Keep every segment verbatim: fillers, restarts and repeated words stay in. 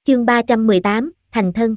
chương ba trăm mười tám, thành thân.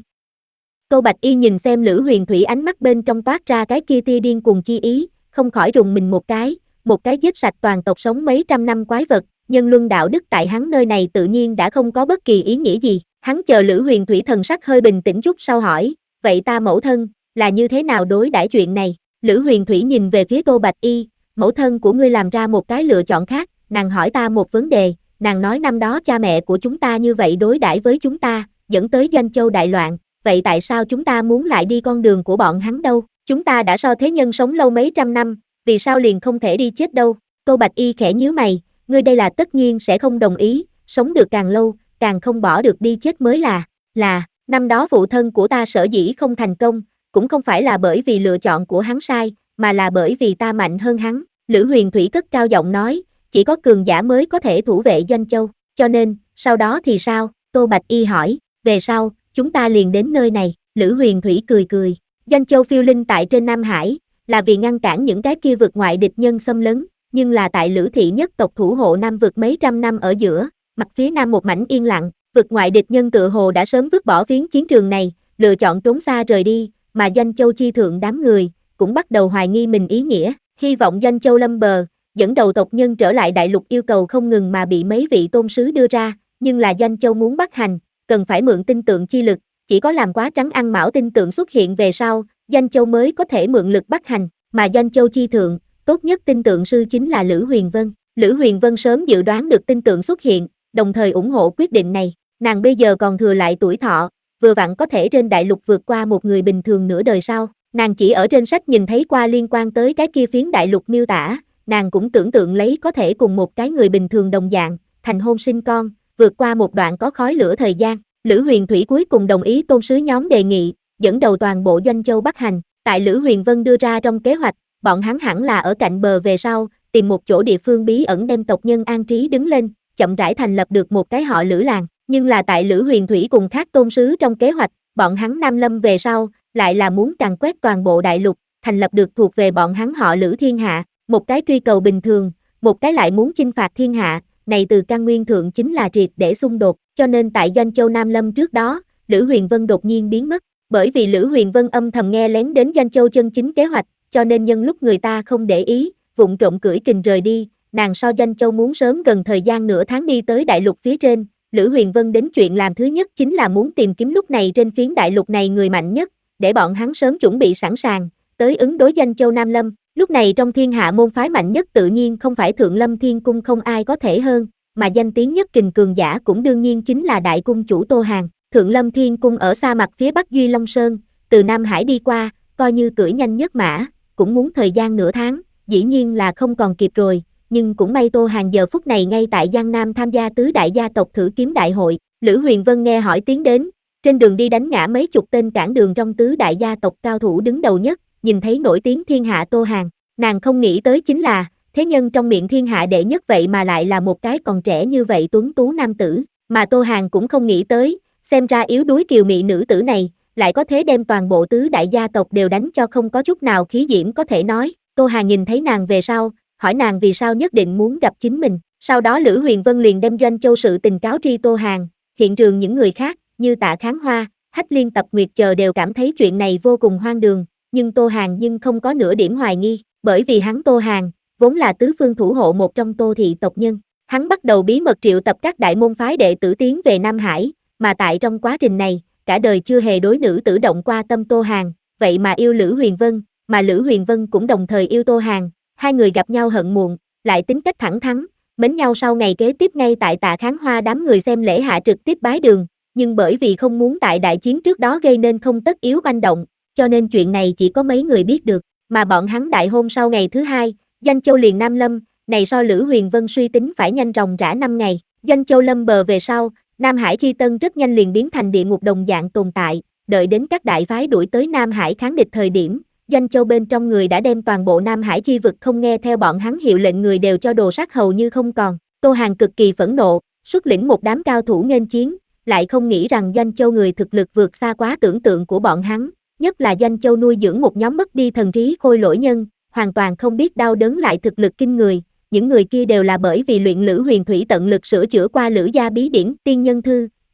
Tô Bạch Y nhìn xem Lữ Huyền Thủy ánh mắt bên trong toát ra cái kia tia điên cuồng chi ý, không khỏi rùng mình một cái, một cái giết sạch toàn tộc sống mấy trăm năm quái vật, nhân luân đạo đức tại hắn nơi này tự nhiên đã không có bất kỳ ý nghĩa gì. Hắn chờ Lữ Huyền Thủy thần sắc hơi bình tĩnh chút sau hỏi, vậy ta mẫu thân, là như thế nào đối đãi chuyện này? Lữ Huyền Thủy nhìn về phía Tô Bạch Y, mẫu thân của ngươi làm ra một cái lựa chọn khác, nàng hỏi ta một vấn đề, nàng nói năm đó cha mẹ của chúng ta như vậy đối đãi với chúng ta, dẫn tới Doanh Châu đại loạn, vậy tại sao chúng ta muốn lại đi con đường của bọn hắn đâu? Chúng ta đã so thế nhân sống lâu mấy trăm năm, vì sao liền không thể đi chết đâu? Tô Bạch Y khẽ nhíu mày, ngươi đây là tất nhiên sẽ không đồng ý, sống được càng lâu, càng không bỏ được đi chết mới là, là, năm đó phụ thân của ta sở dĩ không thành công, cũng không phải là bởi vì lựa chọn của hắn sai, mà là bởi vì ta mạnh hơn hắn. Lữ Huyền Thủy cất cao giọng nói, chỉ có cường giả mới có thể thủ vệ Doanh Châu, cho nên, sau đó thì sao? Tô Bạch Y hỏi, về sau, chúng ta liền đến nơi này. Lữ Huyền Thủy cười cười, Doanh Châu phiêu linh tại trên Nam Hải, là vì ngăn cản những cái kia vực ngoại địch nhân xâm lấn, nhưng là tại Lữ thị nhất tộc thủ hộ Nam vực mấy trăm năm ở giữa, mặt phía Nam một mảnh yên lặng, vực ngoại địch nhân tựa hồ đã sớm vứt bỏ phiến chiến trường này, lựa chọn trốn xa rời đi, mà Doanh Châu chi thượng đám người, cũng bắt đầu hoài nghi mình ý nghĩa, hy vọng Doanh Châu lâm bờ, dẫn đầu tộc nhân trở lại đại lục yêu cầu không ngừng mà bị mấy vị tôn sứ đưa ra, nhưng là Doanh Châu muốn bắt hành, cần phải mượn tinh tượng chi lực, chỉ có làm quá trắng ăn mão tinh tượng xuất hiện về sau, Doanh Châu mới có thể mượn lực bắt hành, mà Doanh Châu chi thượng, tốt nhất tinh tượng sư chính là Lữ Huyền Vân. Lữ Huyền Vân sớm dự đoán được tinh tượng xuất hiện, đồng thời ủng hộ quyết định này, nàng bây giờ còn thừa lại tuổi thọ, vừa vặn có thể trên đại lục vượt qua một người bình thường nửa đời sau, nàng chỉ ở trên sách nhìn thấy qua liên quan tới cái kia phiến đại lục miêu tả, nàng cũng tưởng tượng lấy có thể cùng một cái người bình thường đồng dạng, thành hôn sinh con, vượt qua một đoạn có khói lửa thời gian. Lữ Huyền Thủy cuối cùng đồng ý tôn sứ nhóm đề nghị, dẫn đầu toàn bộ Doanh Châu bắt hành, tại Lữ Huyền Vân đưa ra trong kế hoạch, bọn hắn hẳn là ở cạnh bờ về sau, tìm một chỗ địa phương bí ẩn đem tộc nhân an trí đứng lên, chậm rãi thành lập được một cái họ Lữ làng, nhưng là tại Lữ Huyền Thủy cùng khác tôn sứ trong kế hoạch, bọn hắn Nam Lâm về sau, lại là muốn càn quét toàn bộ đại lục, thành lập được thuộc về bọn hắn họ Lữ thiên hạ, một cái truy cầu bình thường, một cái lại muốn chinh phạt thiên hạ, này từ căn nguyên thượng chính là triệt để xung đột, cho nên tại Doanh Châu Nam Lâm trước đó, Lữ Huyền Vân đột nhiên biến mất, bởi vì Lữ Huyền Vân âm thầm nghe lén đến Doanh Châu chân chính kế hoạch, cho nên nhân lúc người ta không để ý, vụng trộm cưỡi kình rời đi, nàng so Doanh Châu muốn sớm gần thời gian nửa tháng đi tới đại lục phía trên, Lữ Huyền Vân đến chuyện làm thứ nhất chính là muốn tìm kiếm lúc này trên phiến đại lục này người mạnh nhất, để bọn hắn sớm chuẩn bị sẵn sàng, tới ứng đối Doanh Châu Nam Lâm. Lúc này trong thiên hạ môn phái mạnh nhất tự nhiên không phải Thượng Lâm Thiên Cung không ai có thể hơn, mà danh tiếng nhất kình cường giả cũng đương nhiên chính là đại cung chủ Tô Hàn. Thượng Lâm Thiên Cung ở sa mạc phía bắc Duy Long Sơn, từ Nam Hải đi qua, coi như cưỡi nhanh nhất mã, cũng muốn thời gian nửa tháng, dĩ nhiên là không còn kịp rồi, nhưng cũng may Tô Hàn giờ phút này ngay tại Giang Nam tham gia tứ đại gia tộc thử kiếm đại hội. Lữ Huyền Vân nghe hỏi tiếng đến, trên đường đi đánh ngã mấy chục tên cản đường trong tứ đại gia tộc cao thủ đứng đầu nhất, nhìn thấy nổi tiếng thiên hạ Tô Hàn, nàng không nghĩ tới chính là, thế nhân trong miệng thiên hạ đệ nhất vậy mà lại là một cái còn trẻ như vậy tuấn tú nam tử, mà Tô Hàn cũng không nghĩ tới, xem ra yếu đuối kiều mị nữ tử này, lại có thế đem toàn bộ tứ đại gia tộc đều đánh cho không có chút nào khí diễm có thể nói. Tô Hàn nhìn thấy nàng về sau, hỏi nàng vì sao nhất định muốn gặp chính mình, sau đó Lữ Huyền Vân liền đem Doanh Châu sự tình cáo tri Tô Hàn, hiện trường những người khác, như Tạ Kháng Hoa, Hách Liên Tập Nguyệt chờ đều cảm thấy chuyện này vô cùng hoang đường, nhưng Tô Hàn nhưng không có nửa điểm hoài nghi, bởi vì hắn Tô Hàn, vốn là tứ phương thủ hộ một trong Tô thị tộc nhân, hắn bắt đầu bí mật triệu tập các đại môn phái đệ tử tiến về Nam Hải, mà tại trong quá trình này, cả đời chưa hề đối nữ tử động qua tâm Tô Hàn, vậy mà yêu Lữ Huyền Vân, mà Lữ Huyền Vân cũng đồng thời yêu Tô Hàn, hai người gặp nhau hận muộn, lại tính cách thẳng thắn, mến nhau sau ngày kế tiếp ngay tại Tạ Kháng Hoa đám người xem lễ hạ trực tiếp bái đường, nhưng bởi vì không muốn tại đại chiến trước đó gây nên không tất yếu manh động, cho nên chuyện này chỉ có mấy người biết được, mà bọn hắn đại hôn sau ngày thứ hai, Doanh Châu liền Nam Lâm, này so Lữ Huyền Vân suy tính phải nhanh ròng rã năm ngày, Doanh Châu lâm bờ về sau, Nam Hải chi tân rất nhanh liền biến thành địa ngục đồng dạng tồn tại, đợi đến các đại phái đuổi tới Nam Hải kháng địch thời điểm, Doanh Châu bên trong người đã đem toàn bộ Nam Hải chi vực không nghe theo bọn hắn hiệu lệnh người đều cho đồ sát hầu như không còn. Tô Hàn cực kỳ phẫn nộ, xuất lĩnh một đám cao thủ nghênh chiến, lại không nghĩ rằng Doanh Châu người thực lực vượt xa quá tưởng tượng của bọn hắn, nhất là Doanh Châu nuôi dưỡng một nhóm mất đi thần trí khôi lỗi nhân, hoàn toàn không biết đau đớn lại thực lực kinh người, những người kia đều là bởi vì luyện Lữ Huyền Thủy tận lực sửa chữa qua Lữ gia bí điển Tiên Nhân Thư,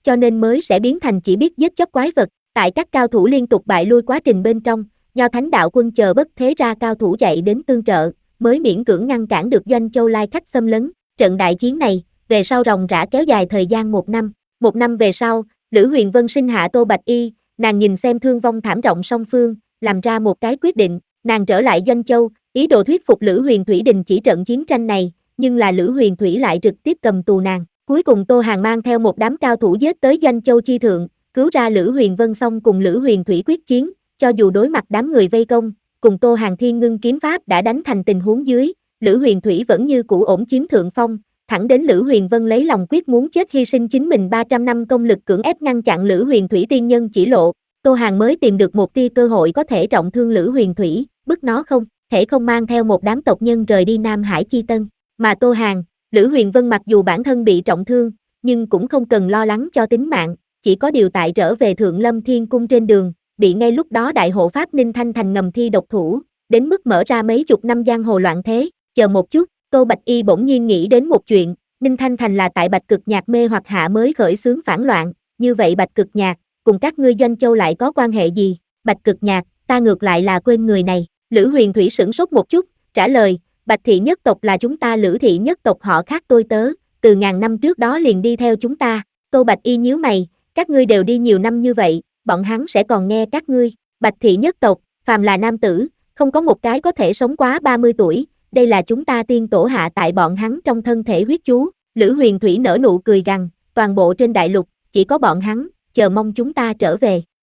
cho nên mới sẽ biến thành chỉ biết giết chóc quái vật. Tại các cao thủ liên tục bại lui quá trình bên trong, Nho Thánh đạo quân chờ bất thế ra cao thủ chạy đến tương trợ, mới miễn cưỡng ngăn cản được Doanh Châu lai khách xâm lấn. Trận đại chiến này, về sau ròng rã kéo dài thời gian một năm. Một năm về sau, Lữ Huyền Vân sinh hạ Tô Bạch Y, nàng nhìn xem thương vong thảm trọng song phương, làm ra một cái quyết định, nàng trở lại Doanh Châu, ý đồ thuyết phục Lữ Huyền Thủy đình chỉ trận chiến tranh này, nhưng là Lữ Huyền Thủy lại trực tiếp cầm tù nàng. Cuối cùng Tô Hàn mang theo một đám cao thủ giết tới Doanh Châu chi thượng, cứu ra Lữ Huyền Vân xong cùng Lữ Huyền Thủy quyết chiến, cho dù đối mặt đám người vây công, cùng Tô Hàn Thiên Ngưng kiếm pháp đã đánh thành tình huống dưới, Lữ Huyền Thủy vẫn như cũ ổn chiếm thượng phong, thẳng đến Lữ Huyền Vân lấy lòng quyết muốn chết hy sinh chính mình ba trăm năm công lực cưỡng ép ngăn chặn Lữ Huyền Thủy tiên nhân chỉ lộ, Tô Hàn mới tìm được một tia cơ hội có thể trọng thương Lữ Huyền Thủy, bức nó không thể không mang theo một đám tộc nhân rời đi Nam Hải Chi Tân. Mà Tô Hàn, Lữ Huyền Vân mặc dù bản thân bị trọng thương, nhưng cũng không cần lo lắng cho tính mạng, chỉ có điều tại trở về Thượng Lâm Thiên Cung trên đường, bị ngay lúc đó Đại hộ Pháp Ninh Thanh Thành ngầm thi độc thủ, đến mức mở ra mấy chục năm giang hồ loạn thế. Chờ một chút, Tô Bạch Y bỗng nhiên nghĩ đến một chuyện, Ninh Thanh Thành là tại Bạch Cực Nhạc mê hoặc hạ mới khởi xướng phản loạn, như vậy Bạch Cực Nhạc, cùng các ngươi Doanh Châu lại có quan hệ gì? Bạch Cực Nhạc, ta ngược lại là quên người này. Lữ Huyền Thủy sửng sốt một chút, trả lời, Bạch thị nhất tộc là chúng ta Lữ thị nhất tộc họ khác tôi tớ, từ ngàn năm trước đó liền đi theo chúng ta. Tô Bạch Y nhíu mày, các ngươi đều đi nhiều năm như vậy, bọn hắn sẽ còn nghe các ngươi. Bạch thị nhất tộc, phàm là nam tử, không có một cái có thể sống quá ba mươi tuổi, đây là chúng ta tiên tổ hạ tại bọn hắn trong thân thể huyết chú. Lữ Huyền Thủy nở nụ cười gằn, toàn bộ trên đại lục, chỉ có bọn hắn, chờ mong chúng ta trở về.